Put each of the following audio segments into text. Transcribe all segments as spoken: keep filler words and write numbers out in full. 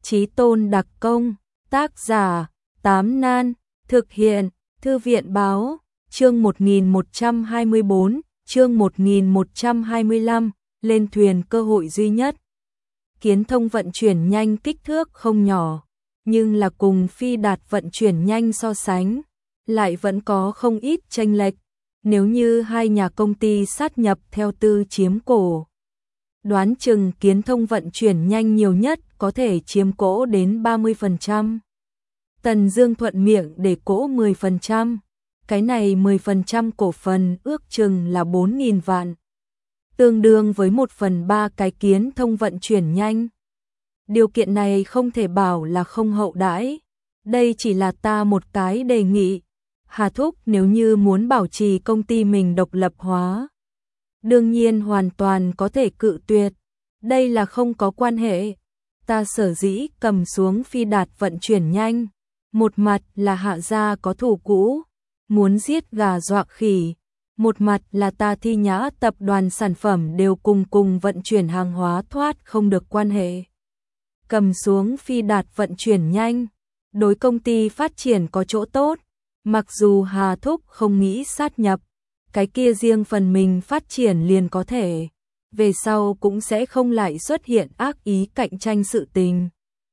Chí Tôn đặc công, tác giả, Tám Nan, thực hiện, Thư viện báo, chương một nghìn một trăm hai mươi bốn, chương một nghìn một trăm hai mươi lăm, lên thuyền cơ hội duy nhất. Kiến thông vận chuyển nhanh kích thước không nhỏ, nhưng là cùng phi đạt vận chuyển nhanh so sánh, lại vẫn có không ít chênh lệch. Nếu như hai nhà công ty sát nhập theo tư chiếm cổ, đoán chừng kiến thông vận chuyển nhanh nhiều nhất có thể chiếm cổ đến ba mươi phần trăm. Tần Dương thuận miệng để cổ mười phần trăm, cái này mười phần trăm cổ phần ước chừng là bốn nghìn vạn, tương đương với một phần ba cái kiến thông vận chuyển nhanh. Điều kiện này không thể bảo là không hậu đãi, đây chỉ là ta một cái đề nghị. Hà Thúc nếu như muốn bảo trì công ty mình độc lập hóa, đương nhiên hoàn toàn có thể cự tuyệt, đây là không có quan hệ. Ta sở dĩ cầm xuống phi đạt vận chuyển nhanh, một mặt là Hạ gia có thủ cũ, muốn giết gà dọa khỉ, một mặt là ta Thi Nhã tập đoàn sản phẩm đều cùng cùng vận chuyển hàng hóa thoát không được quan hệ. Cầm xuống phi đạt vận chuyển nhanh, đối công ty phát triển có chỗ tốt. Mặc dù Hà Thúc không nghĩ sát nhập, cái kia riêng phần mình phát triển liền có thể, về sau cũng sẽ không lại xuất hiện ác ý cạnh tranh sự tình.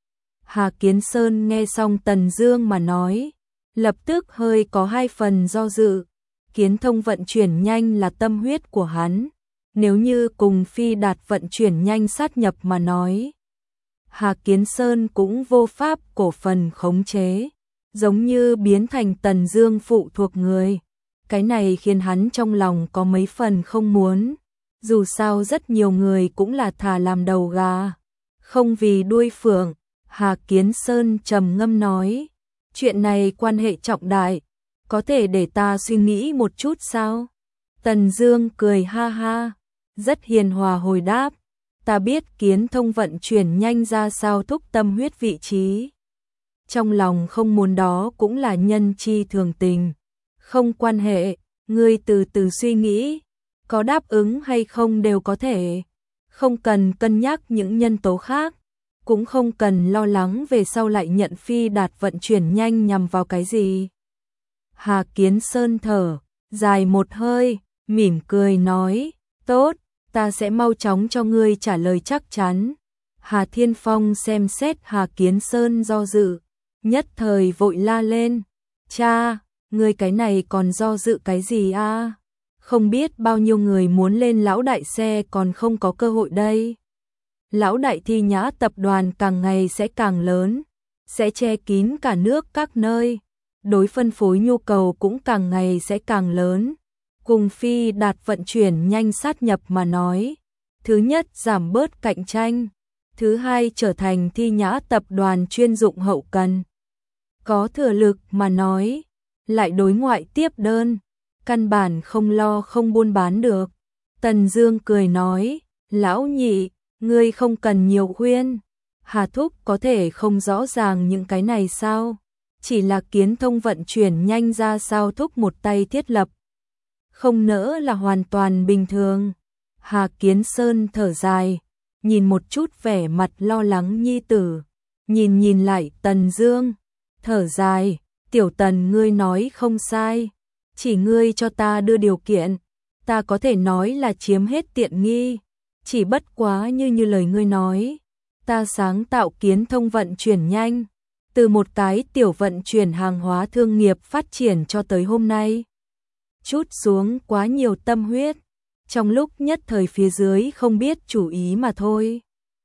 Hà Kiến Sơn nghe xong Tần Dương mà nói, lập tức hơi có hai phần do dự. Kiến thông vận chuyển nhanh là tâm huyết của hắn, nếu như cùng phi đạt vận chuyển nhanh sát nhập mà nói, Hà Kiến Sơn cũng vô pháp cổ phần khống chế, giống như biến thành Tần Dương phụ thuộc người. Cái này khiến hắn trong lòng có mấy phần không muốn. Dù sao rất nhiều người cũng là thà làm đầu gà, không vì đuôi phượng. Hà Kiến Sơn trầm ngâm nói, chuyện này quan hệ trọng đại, có thể để ta suy nghĩ một chút sao? Tần Dương cười ha ha, rất hiền hòa hồi đáp, ta biết kiến thông vận chuyển nhanh ra sao thúc tâm huyết vị trí. Trong lòng không muốn đó cũng là nhân chi thường tình, không quan hệ, ngươi từ từ suy nghĩ, có đáp ứng hay không đều có thể, không cần cân nhắc những nhân tố khác, cũng không cần lo lắng về sau lại nhận phi đạt vận chuyển nhanh nhằm vào cái gì. Hà Kiến Sơn thở dài một hơi, mỉm cười nói, tốt, ta sẽ mau chóng cho ngươi trả lời chắc chắn. Hà Thiên Phong xem xét Hà Kiến Sơn do dự, nhất thời vội la lên, cha, ngươi cái này còn do dự cái gì a? Không biết bao nhiêu người muốn lên lão đại xe còn không có cơ hội đây. Lão đại Thi Nhã tập đoàn càng ngày sẽ càng lớn, sẽ che kín cả nước các nơi, đối phân phối nhu cầu cũng càng ngày sẽ càng lớn. Cùng phi đạt vận chuyển nhanh sát nhập mà nói, thứ nhất giảm bớt cạnh tranh, thứ hai trở thành Thi Nhã tập đoàn chuyên dụng hậu cần. Có thừa lực mà nói, lại đối ngoại tiếp đơn, căn bản không lo không buôn bán được. Tần Dương cười nói, lão nhị, ngươi không cần nhiều khuyên, Hà Thúc có thể không rõ ràng những cái này sao? Chỉ là kiến thông vận chuyển nhanh ra sao thúc một tay thiết lập, không nỡ là hoàn toàn bình thường. Hà Kiến Sơn thở dài, nhìn một chút vẻ mặt lo lắng nhi tử, nhìn nhìn lại Tần Dương, thở dài, tiểu Tần ngươi nói không sai, chỉ ngươi cho ta đưa điều kiện, ta có thể nói là chiếm hết tiện nghi, chỉ bất quá như như lời ngươi nói, ta sáng tạo kiến thông vận chuyển nhanh, từ một cái tiểu vận chuyển hàng hóa thương nghiệp phát triển cho tới hôm nay, chút xuống quá nhiều tâm huyết, trong lúc nhất thời phía dưới không biết chủ ý mà thôi.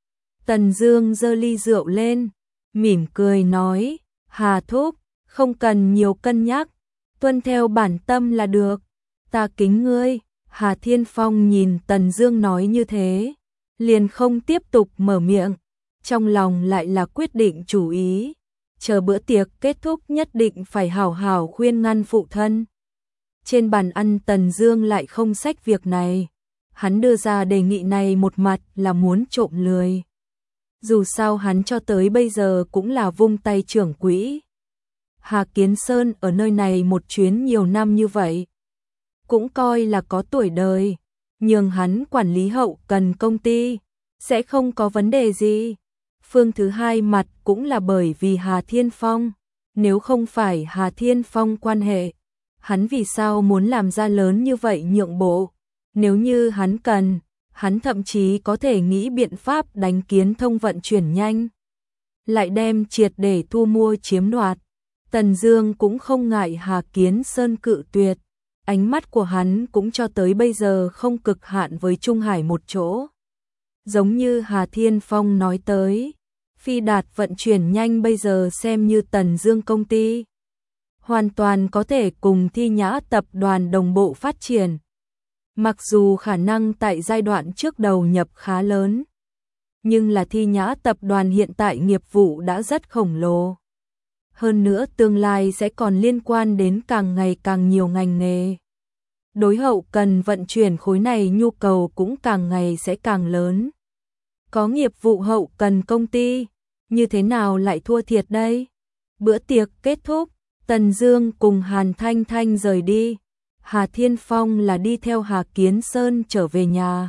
Tần Dương giơ ly rượu lên, mỉm cười nói, Hà Thúc, không cần nhiều cân nhắc, tuân theo bản tâm là được, ta kính ngươi. Hà Thiên Phong nhìn Tần Dương nói như thế, liền không tiếp tục mở miệng, trong lòng lại là quyết định chủ ý, chờ bữa tiệc kết thúc nhất định phải hảo hảo khuyên ngăn phụ thân. Trên bàn ăn Tần Dương lại không xách việc này, hắn đưa ra đề nghị này một mặt là muốn trộm lười. Dù sao hắn cho tới bây giờ cũng là vung tay trưởng quỹ. Hà Kiến Sơn ở nơi này một chuyến nhiều năm như vậy, cũng coi là có tuổi đời, nhường hắn quản lý hậu cần công ty, sẽ không có vấn đề gì. Phương thứ hai mặt cũng là bởi vì Hà Thiên Phong, nếu không phải Hà Thiên Phong quan hệ, hắn vì sao muốn làm ra lớn như vậy nhượng bộ, nếu như hắn cần, hắn thậm chí có thể nghĩ biện pháp đánh Kiến Thông vận chuyển nhanh, lại đem triệt để thu mua chiếm đoạt. Tần Dương cũng không ngại Hà Kiến Sơn cự tuyệt, ánh mắt của hắn cũng cho tới bây giờ không cực hạn với Trung Hải một chỗ. Giống như Hà Thiên Phong nói tới, Phi Đạt vận chuyển nhanh bây giờ xem như Tần Dương công ty, hoàn toàn có thể cùng Thi Nhã tập đoàn đồng bộ phát triển. Mặc dù khả năng tại giai đoạn trước đầu nhập khá lớn, nhưng là Thi Nhã tập đoàn hiện tại nghiệp vụ đã rất khổng lồ. Hơn nữa tương lai sẽ còn liên quan đến càng ngày càng nhiều ngành nghề. Đối hậu cần vận chuyển khối này nhu cầu cũng càng ngày sẽ càng lớn. Có nghiệp vụ hậu cần công ty, như thế nào lại thua thiệt đây? Bữa tiệc kết thúc, Tần Dương cùng Hàn Thanh Thanh rời đi. Hà Thiên Phong là đi theo Hà Kiến Sơn trở về nhà.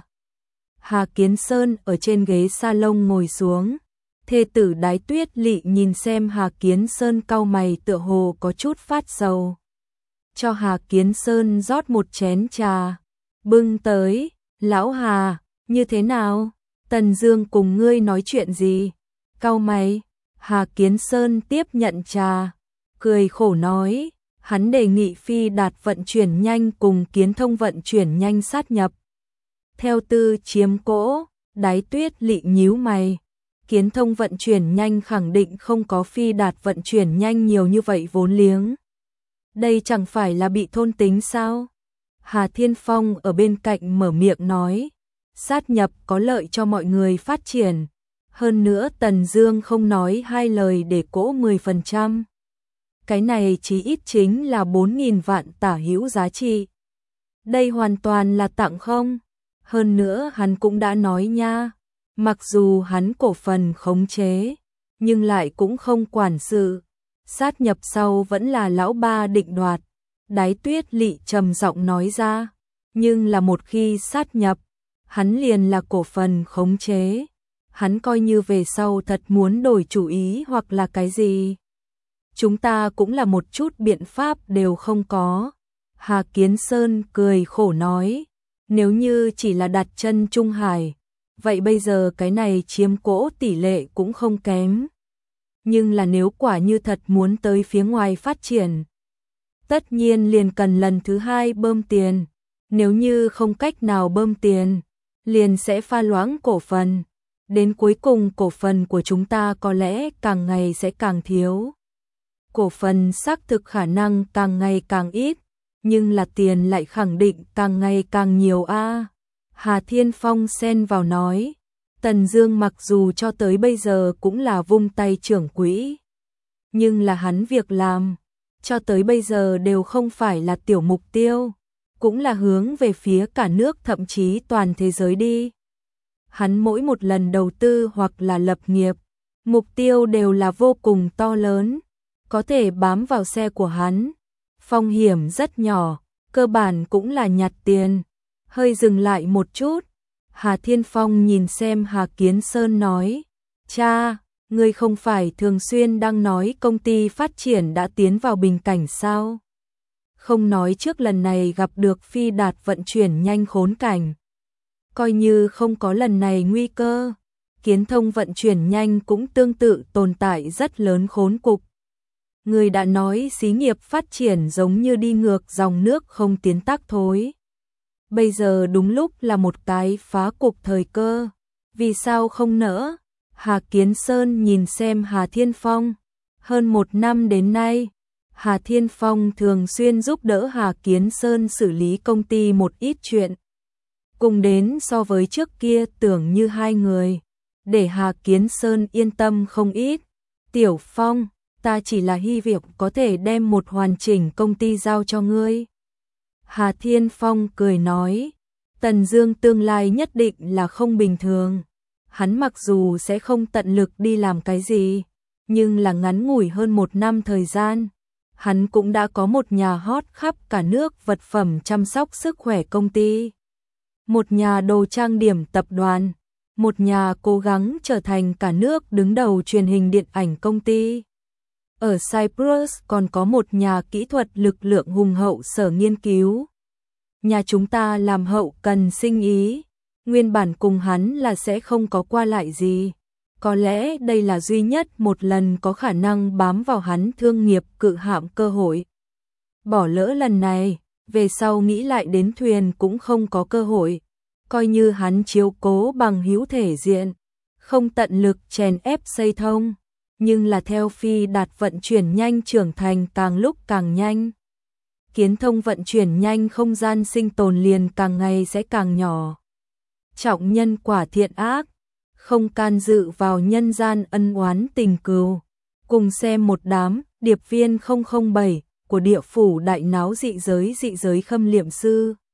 Hà Kiến Sơn ở trên ghế salon ngồi xuống. Thê tử Đái Tuyết Lị nhìn xem Hà Kiến Sơn cau mày tựa hồ có chút phát sầu. Cho Hà Kiến Sơn rót một chén trà. Bưng tới, lão Hà, như thế nào? Tần Dương cùng ngươi nói chuyện gì? Cau mày, Hà Kiến Sơn tiếp nhận trà, cười khổ nói, hắn đề nghị Phi Đạt vận chuyển nhanh cùng Kiến Thông vận chuyển nhanh sát nhập. Theo tư chiếm cỗ, Đái Tuyết Lị nhíu mày. Kiến Thông vận chuyển nhanh khẳng định không có Phi Đạt vận chuyển nhanh nhiều như vậy vốn liếng. Đây chẳng phải là bị thôn tính sao? Hà Thiên Phong ở bên cạnh mở miệng nói, sát nhập có lợi cho mọi người phát triển. Hơn nữa Tần Dương không nói hai lời để cỗ mười phần trăm. Cái này chí ít chính là bốn nghìn vạn tả hữu giá trị. Đây hoàn toàn là tặng không? Hơn nữa hắn cũng đã nói nha, mặc dù hắn cổ phần khống chế, nhưng lại cũng không quản sự. Sát nhập sau vẫn là lão ba định đoạt. Đái Tuyết Lị trầm giọng nói ra, nhưng là một khi sát nhập, hắn liền là cổ phần khống chế. Hắn coi như về sau thật muốn đổi chủ ý hoặc là cái gì, chúng ta cũng là một chút biện pháp đều không có. Hà Kiến Sơn cười khổ nói, nếu như chỉ là đặt chân Trung Hải, vậy bây giờ cái này chiếm cỗ tỷ lệ cũng không kém. Nhưng là nếu quả như thật muốn tới phía ngoài phát triển, tất nhiên liền cần lần thứ hai bơm tiền. Nếu như không cách nào bơm tiền, liền sẽ pha loãng cổ phần. Đến cuối cùng cổ phần của chúng ta có lẽ càng ngày sẽ càng thiếu. Cổ phần xác thực khả năng càng ngày càng ít, nhưng là tiền lại khẳng định càng ngày càng nhiều a. À, Hà Thiên Phong xen vào nói, Tần Dương mặc dù cho tới bây giờ cũng là vung tay trưởng quỹ, nhưng là hắn việc làm cho tới bây giờ đều không phải là tiểu mục tiêu, cũng là hướng về phía cả nước thậm chí toàn thế giới đi. Hắn mỗi một lần đầu tư hoặc là lập nghiệp, mục tiêu đều là vô cùng to lớn, có thể bám vào xe của hắn. Phong hiểm rất nhỏ, cơ bản cũng là nhặt tiền. Hơi dừng lại một chút, Hà Thiên Phong nhìn xem Hà Kiến Sơn nói, cha, ngươi không phải thường xuyên đang nói công ty phát triển đã tiến vào bình cảnh sao? Không nói trước lần này gặp được Phi Đạt vận chuyển nhanh khốn cảnh. Coi như không có lần này nguy cơ, Kiến Thông vận chuyển nhanh cũng tương tự tồn tại rất lớn khốn cục. Người đã nói xí nghiệp phát triển giống như đi ngược dòng nước không tiến tắc thối. Bây giờ đúng lúc là một cái phá cục thời cơ, vì sao không nỡ? Hà Kiến Sơn nhìn xem Hà Thiên Phong, hơn một năm đến nay, Hà Thiên Phong thường xuyên giúp đỡ Hà Kiến Sơn xử lý công ty một ít chuyện. Cùng đến so với trước kia tưởng như hai người, để Hà Kiến Sơn yên tâm không ít. Tiểu Phong, ta chỉ là hy vọng có thể đem một hoàn chỉnh công ty giao cho ngươi. Hà Thiên Phong cười nói, Tần Dương tương lai nhất định là không bình thường. Hắn mặc dù sẽ không tận lực đi làm cái gì, nhưng là ngắn ngủi hơn một năm thời gian, hắn cũng đã có một nhà hot khắp cả nước vật phẩm chăm sóc sức khỏe công ty. Một nhà đồ trang điểm tập đoàn, một nhà cố gắng trở thành cả nước đứng đầu truyền hình điện ảnh công ty. Ở Cyprus còn có một nhà kỹ thuật lực lượng hùng hậu sở nghiên cứu. Nhà chúng ta làm hậu cần sinh ý, nguyên bản cùng hắn là sẽ không có qua lại gì. Có lẽ đây là duy nhất một lần có khả năng bám vào hắn thương nghiệp cự hạm cơ hội. Bỏ lỡ lần này, về sau nghĩ lại đến thuyền cũng không có cơ hội. Coi như hắn chiếu cố bằng hữu thể diện, không tận lực chèn ép xây thông, nhưng là theo phi đạt vận chuyển nhanh trưởng thành càng lúc càng nhanh. Kiến thông vận chuyển nhanh, không gian sinh tồn liền càng ngày sẽ càng nhỏ. Trọng nhân quả thiện ác, không can dự vào nhân gian ân oán tình cừu. Cùng xem một đám điệp viên không không bảy của địa phủ đại náo dị giới dị giới khâm liệm sư.